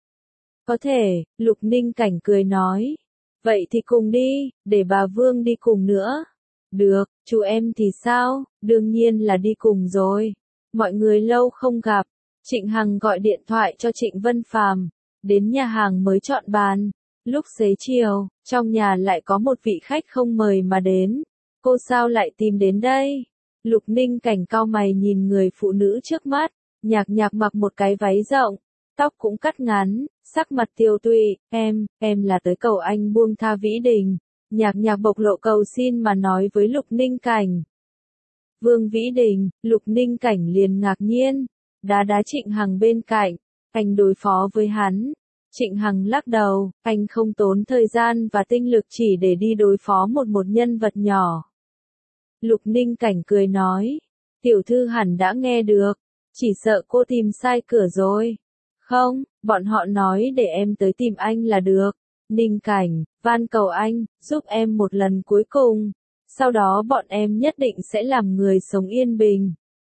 Có thể, Lục Ninh Cảnh cười nói, vậy thì cùng đi, để bà Vương đi cùng nữa. Được, chú em thì sao, đương nhiên là đi cùng rồi. Mọi người lâu không gặp. Trịnh Hằng gọi điện thoại cho Trịnh Vân Phàm, đến nhà hàng mới chọn bàn. Lúc xế chiều, trong nhà lại có một vị khách không mời mà đến. Cô sao lại tìm đến đây? Lục Ninh Cảnh cau mày nhìn người phụ nữ trước mắt, nhạc nhạc mặc một cái váy rộng, tóc cũng cắt ngắn, sắc mặt tiều tụy, em là tới cầu anh buông tha Vĩ Đình. Nhạc nhạc bộc lộ cầu xin mà nói với Lục Ninh Cảnh. Vương Vĩ Đình, Lục Ninh Cảnh liền ngạc nhiên. Đá Trịnh Hằng bên cạnh, anh đối phó với hắn. Trịnh Hằng lắc đầu, anh không tốn thời gian và tinh lực chỉ để đi đối phó một nhân vật nhỏ. Lục Ninh Cảnh cười nói, tiểu thư hẳn đã nghe được, chỉ sợ cô tìm sai cửa rồi. Không, bọn họ nói để em tới tìm anh là được. Ninh Cảnh, van cầu anh, giúp em một lần cuối cùng. Sau đó bọn em nhất định sẽ làm người sống yên bình.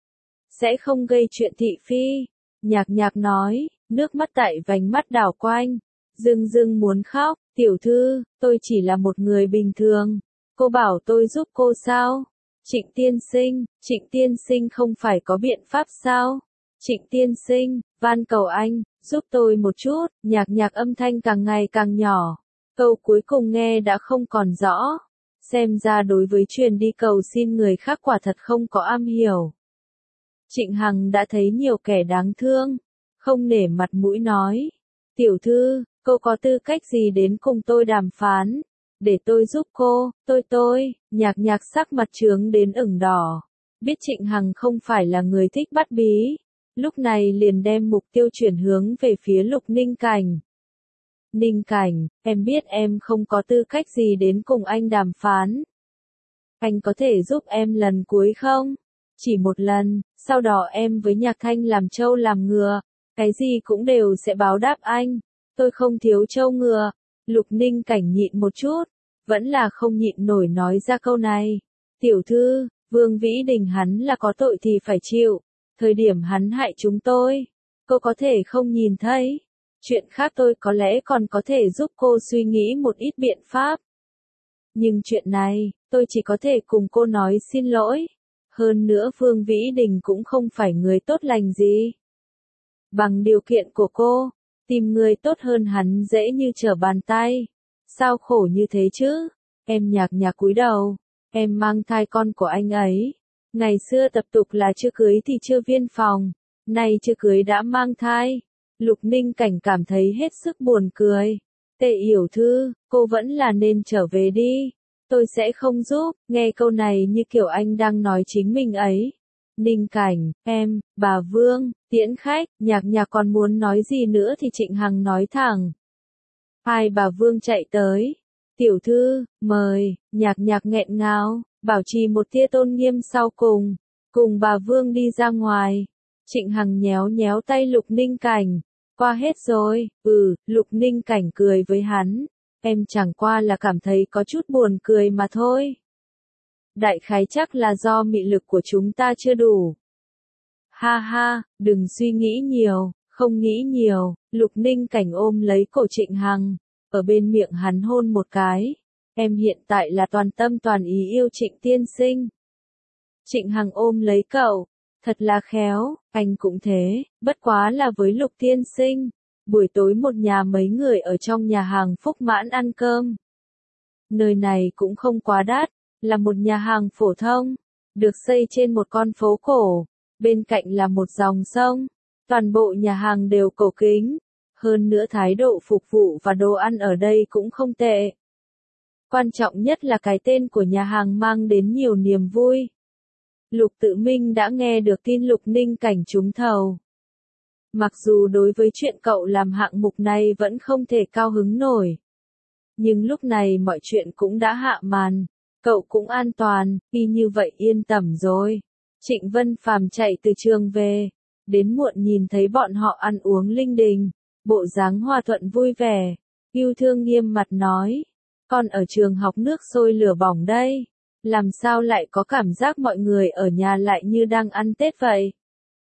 Sẽ không gây chuyện thị phi. Nhạc nhạc nói, nước mắt tại vành mắt đảo quanh. Dưng dưng muốn khóc, tiểu thư, tôi chỉ là một người bình thường. Cô bảo tôi giúp cô sao? Trịnh tiên sinh không phải có biện pháp sao? Trịnh tiên sinh, van cầu anh, giúp tôi một chút. Nhạc nhạc âm thanh càng ngày càng nhỏ. Câu cuối cùng nghe đã không còn rõ. Xem ra đối với truyền đi cầu xin người khác quả thật không có am hiểu. Trịnh Hằng đã thấy nhiều kẻ đáng thương, không nể mặt mũi nói. Tiểu thư, cô có tư cách gì đến cùng tôi đàm phán? Để tôi giúp cô, nhạc nhạc sắc mặt trướng đến ửng đỏ. Biết Trịnh Hằng không phải là người thích bắt bí. Lúc này liền đem mục tiêu chuyển hướng về phía Lục Ninh Cảnh. Ninh Cảnh, em biết em không có tư cách gì đến cùng anh đàm phán. Anh có thể giúp em lần cuối không? Chỉ một lần, sau đó em với Nhạc Thanh làm trâu làm ngựa, cái gì cũng đều sẽ báo đáp anh. Tôi không thiếu trâu ngựa. Lục Ninh Cảnh nhịn một chút, vẫn là không nhịn nổi nói ra câu này. Tiểu thư, Vương Vĩ Đình hắn là có tội thì phải chịu. Thời điểm hắn hại chúng tôi, cô có thể không nhìn thấy. Chuyện khác tôi có lẽ còn có thể giúp cô suy nghĩ một ít biện pháp. Nhưng chuyện này, tôi chỉ có thể cùng cô nói xin lỗi. Hơn nữa Vương Vĩ Đình cũng không phải người tốt lành gì. Bằng điều kiện của cô, tìm người tốt hơn hắn dễ như trở bàn tay. Sao khổ như thế chứ? Em Nhạc Nhạc cúi đầu. Em mang thai con của anh ấy. Ngày xưa tập tục là chưa cưới thì chưa viên phòng. Nay chưa cưới đã mang thai. Lục Ninh Cảnh cảm thấy hết sức buồn cười. Tề Yểu Thư, cô vẫn là nên trở về đi. Tôi sẽ không giúp. Nghe câu này như kiểu anh đang nói chính mình ấy. Ninh Cảnh, em, bà Vương, tiễn khách, Nhạc Nhạc còn muốn nói gì nữa thì Trịnh Hằng nói thẳng. Hai bà Vương chạy tới. Tiểu thư, mời, Nhạc Nhạc nghẹn ngào, bảo trì một tia tôn nghiêm sau cùng. Cùng bà Vương đi ra ngoài. Trịnh Hằng nhéo nhéo tay Lục Ninh Cảnh. Qua hết rồi, Lục Ninh Cảnh cười với hắn. Em chẳng qua là cảm thấy có chút buồn cười mà thôi. Đại khái chắc là do mị lực của chúng ta chưa đủ. Ha ha, đừng suy nghĩ nhiều, không nghĩ nhiều. Lục Ninh Cảnh ôm lấy cổ Trịnh Hằng, ở bên miệng hắn hôn một cái. Em hiện tại là toàn tâm toàn ý yêu Trịnh tiên sinh. Trịnh Hằng ôm lấy cậu. Thật là khéo, anh cũng thế, bất quá là với Lục tiên sinh. Buổi tối một nhà mấy người ở trong nhà hàng Phúc Mãn ăn cơm. Nơi này cũng không quá đắt, là một nhà hàng phổ thông, được xây trên một con phố cổ, bên cạnh là một dòng sông. Toàn bộ nhà hàng đều cổ kính, hơn nữa thái độ phục vụ và đồ ăn ở đây cũng không tệ. Quan trọng nhất là cái tên của nhà hàng mang đến nhiều niềm vui. Lục Tự Minh đã nghe được tin Lục Ninh Cảnh trúng thầu. Mặc dù đối với chuyện cậu làm hạng mục này vẫn không thể cao hứng nổi. Nhưng lúc này mọi chuyện cũng đã hạ màn. Cậu cũng an toàn, y như vậy yên tâm rồi. Trịnh Vân Phàm chạy từ trường về. Đến muộn nhìn thấy bọn họ ăn uống linh đình. Bộ dáng hòa thuận vui vẻ. Yêu thương nghiêm mặt nói. Con ở trường học nước sôi lửa bỏng đây. Làm sao lại có cảm giác mọi người ở nhà lại như đang ăn Tết vậy?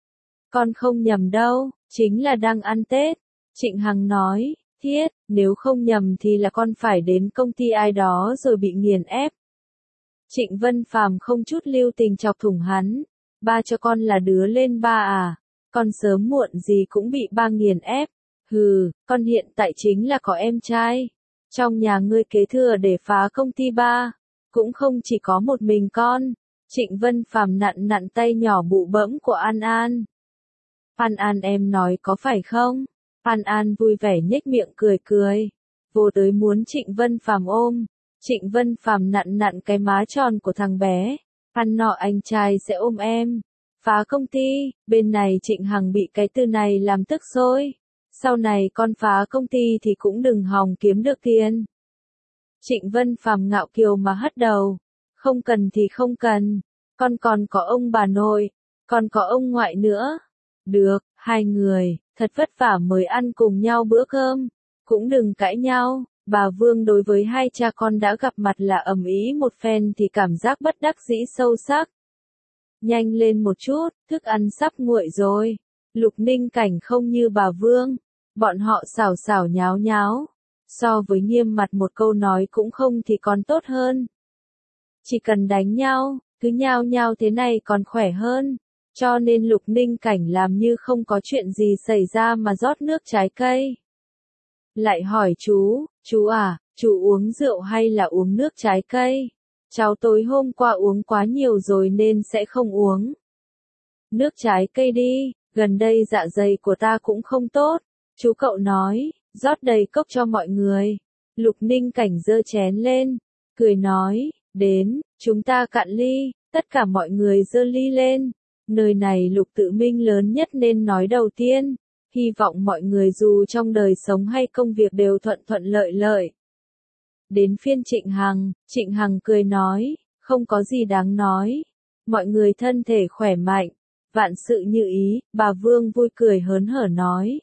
Con không nhầm đâu, chính là đang ăn Tết. Trịnh Hằng nói, thiết, nếu không nhầm thì là con phải đến công ty ai đó rồi bị nghiền ép. Trịnh Vân Phàm không chút lưu tình chọc thủng hắn. Ba cho con là đứa lên ba à? Con sớm muộn gì cũng bị ba nghiền ép. Hừ, con hiện tại chính là có em trai. Trong nhà ngươi kế thừa để phá công ty ba. Cũng không chỉ có một mình con. Trịnh Vân Phàm nặn nặn tay nhỏ bụ bẫm của An An. An An em nói có phải không? An An vui vẻ nhếch miệng cười cười. Vô tới muốn Trịnh Vân Phàm ôm. Trịnh Vân Phàm nặn nặn cái má tròn của thằng bé. Ăn nọ anh trai sẽ ôm em. Phá công ty, bên này Trịnh Hằng bị cái từ này làm tức sôi. Sau này con phá công ty thì cũng đừng hòng kiếm được tiền. Trịnh Vân Phàm ngạo kiều mà hất đầu. Không cần thì không cần. Con còn có ông bà nội. Còn có ông ngoại nữa. Được, hai người, thật vất vả mới ăn cùng nhau bữa cơm. Cũng đừng cãi nhau. Bà Vương đối với hai cha con đã gặp mặt là ầm ĩ một phen thì cảm giác bất đắc dĩ sâu sắc. Nhanh lên một chút, thức ăn sắp nguội rồi. Lục Ninh Cảnh không như bà Vương. Bọn họ xảo xảo nháo nháo. So với nghiêm mặt một câu nói cũng không thì còn tốt hơn. Chỉ cần đánh nhau, cứ nhao nhao thế này còn khỏe hơn. Cho nên Lục Ninh Cảnh làm như không có chuyện gì xảy ra mà rót nước trái cây. Lại hỏi chú à, chú uống rượu hay là uống nước trái cây? Cháu tối hôm qua uống quá nhiều rồi nên sẽ không uống. Nước trái cây đi, gần đây dạ dày của ta cũng không tốt. Chú cậu nói, rót đầy cốc cho mọi người. Lục Ninh Cảnh giơ chén lên, cười nói, đến, chúng ta cạn ly, tất cả mọi người giơ ly lên. Nơi này Lục Tự Minh lớn nhất nên nói đầu tiên. Hy vọng mọi người dù trong đời sống hay công việc đều thuận thuận lợi lợi. Đến phiên Trịnh Hằng cười nói, không có gì đáng nói. Mọi người thân thể khỏe mạnh, vạn sự như ý, bà Vương vui cười hớn hở nói.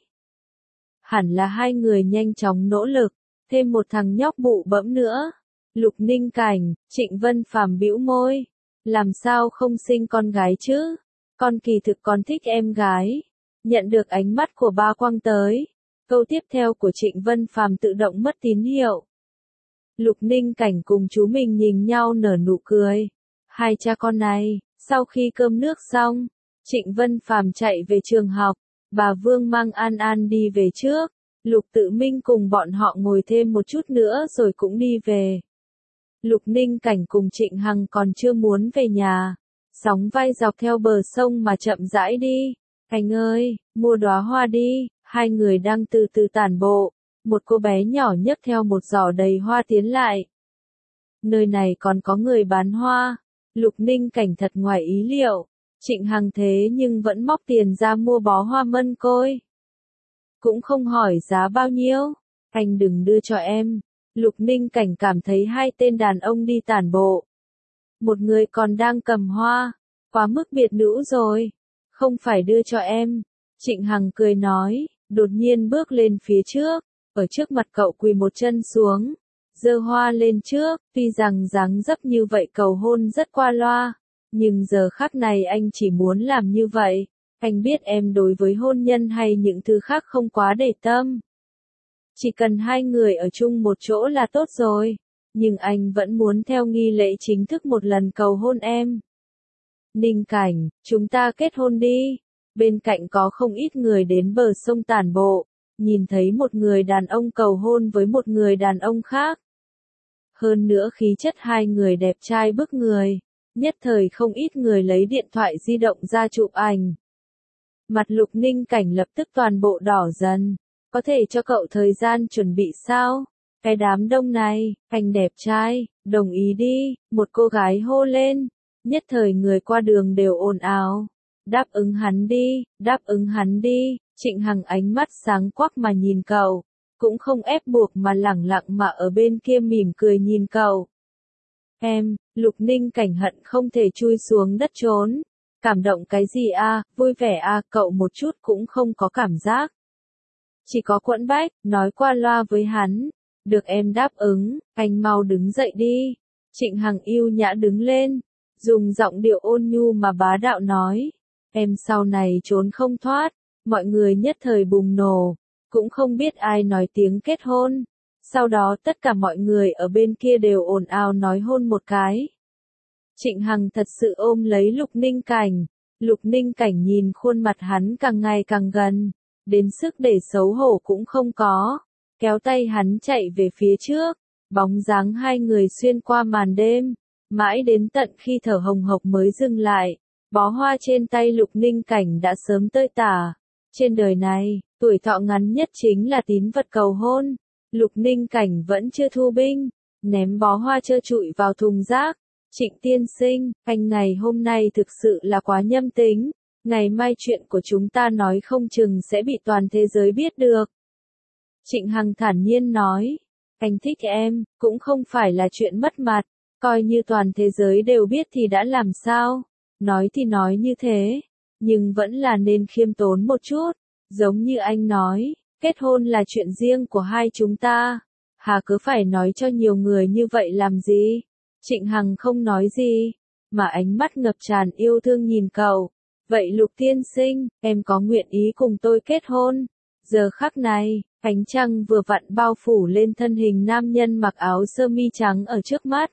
Hẳn là hai người nhanh chóng nỗ lực, thêm một thằng nhóc bụ bẫm nữa. Lục Ninh Cảnh, Trịnh Vân Phàm bĩu môi. Làm sao không sinh con gái chứ? Con kỳ thực còn thích em gái. Nhận được ánh mắt của ba Quang tới. Câu tiếp theo của Trịnh Vân Phàm tự động mất tín hiệu. Lục Ninh Cảnh cùng chú mình nhìn nhau nở nụ cười. Hai cha con này, sau khi cơm nước xong, Trịnh Vân Phàm chạy về trường học. Bà Vương mang An An đi về trước. Lục Tự Minh cùng bọn họ ngồi thêm một chút nữa rồi cũng đi về. Lục Ninh Cảnh cùng Trịnh Hằng còn chưa muốn về nhà. Sóng vai dọc theo bờ sông mà chậm rãi đi. Anh ơi, mua đóa hoa đi. Hai người đang từ từ tản bộ. Một cô bé nhỏ nhấc theo một giỏ đầy hoa tiến lại. Nơi này còn có người bán hoa. Lục Ninh Cảnh thật ngoài ý liệu. Trịnh Hằng thế nhưng vẫn móc tiền ra mua bó hoa mân côi. Cũng không hỏi giá bao nhiêu. Anh đừng đưa cho em. Lục Ninh Cảnh cảm thấy hai tên đàn ông đi tản bộ. Một người còn đang cầm hoa. Quá mức biệt nữ rồi. Không phải đưa cho em. Trịnh Hằng cười nói, đột nhiên bước lên phía trước. Ở trước mặt cậu quỳ một chân xuống. Giơ hoa lên trước. Tuy rằng dáng dấp như vậy cầu hôn rất qua loa. Nhưng giờ khắc này anh chỉ muốn làm như vậy. Anh biết em đối với hôn nhân hay những thứ khác không quá để tâm. Chỉ cần hai người ở chung một chỗ là tốt rồi. Nhưng anh vẫn muốn theo nghi lễ chính thức một lần cầu hôn em. Ninh Cảnh, chúng ta kết hôn đi. Bên cạnh có không ít người đến bờ sông tản bộ. Nhìn thấy một người đàn ông cầu hôn với một người đàn ông khác. Hơn nữa khí chất hai người đẹp trai bức người. Nhất thời không ít người lấy điện thoại di động ra chụp ảnh. Mặt Lục Ninh Cảnh lập tức toàn bộ đỏ dần. Có thể cho cậu thời gian chuẩn bị sao? Cái đám đông này, anh đẹp trai, đồng ý đi, một cô gái hô lên. Nhất thời người qua đường đều ồn ào. Đáp ứng hắn đi, đáp ứng hắn đi. Trịnh Hằng ánh mắt sáng quắc mà nhìn cậu. Cũng không ép buộc mà lẳng lặng mà ở bên kia mỉm cười nhìn cậu. Em, Lục Ninh Cảnh hận không thể chui xuống đất trốn. Cảm động cái gì a, vui vẻ a, cậu một chút cũng không có cảm giác. Chỉ có quẫn bách, nói qua loa với hắn. Được em đáp ứng, anh mau đứng dậy đi. Trịnh Hằng yêu nhã đứng lên. Dùng giọng điệu ôn nhu mà bá đạo nói. Em sau này trốn không thoát. Mọi người nhất thời bùng nổ. Cũng không biết ai nói tiếng kết hôn. Sau đó tất cả mọi người ở bên kia đều ồn ào nói hôn một cái. Trịnh Hằng thật sự ôm lấy Lục Ninh Cảnh. Lục Ninh Cảnh nhìn khuôn mặt hắn càng ngày càng gần. Đến sức để xấu hổ cũng không có. Kéo tay hắn chạy về phía trước. Bóng dáng hai người xuyên qua màn đêm. Mãi đến tận khi thở hồng hộc mới dừng lại. Bó hoa trên tay Lục Ninh Cảnh đã sớm tơi tả. Trên đời này, tuổi thọ ngắn nhất chính là tín vật cầu hôn. Lục Ninh Cảnh vẫn chưa thu binh. Ném bó hoa trơ trụi vào thùng rác. Trịnh tiên sinh, anh ngày hôm nay thực sự là quá nhâm tính. Ngày mai chuyện của chúng ta nói không chừng sẽ bị toàn thế giới biết được. Trịnh Hằng thản nhiên nói. Anh thích em, cũng không phải là chuyện mất mặt. Coi như toàn thế giới đều biết thì đã làm sao. Nói thì nói như thế. Nhưng vẫn là nên khiêm tốn một chút. Giống như anh nói, kết hôn là chuyện riêng của hai chúng ta. Hà cứ phải nói cho nhiều người như vậy làm gì? Trịnh Hằng không nói gì. Mà ánh mắt ngập tràn yêu thương nhìn cậu. Vậy Lục tiên sinh, em có nguyện ý cùng tôi kết hôn? Giờ khắc này, ánh trăng vừa vặn bao phủ lên thân hình nam nhân mặc áo sơ mi trắng ở trước mắt.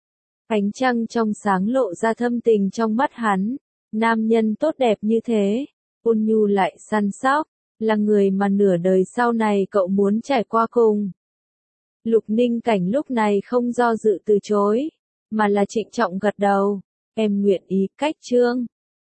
Ánh trăng trong sáng lộ ra thâm tình trong mắt hắn. Nam nhân tốt đẹp như thế, ôn nhu lại săn sóc, là người mà nửa đời sau này cậu muốn trải qua cùng. Lục Ninh Cảnh lúc này không do dự từ chối, mà là trịnh trọng gật đầu. Em nguyện ý, cách chương.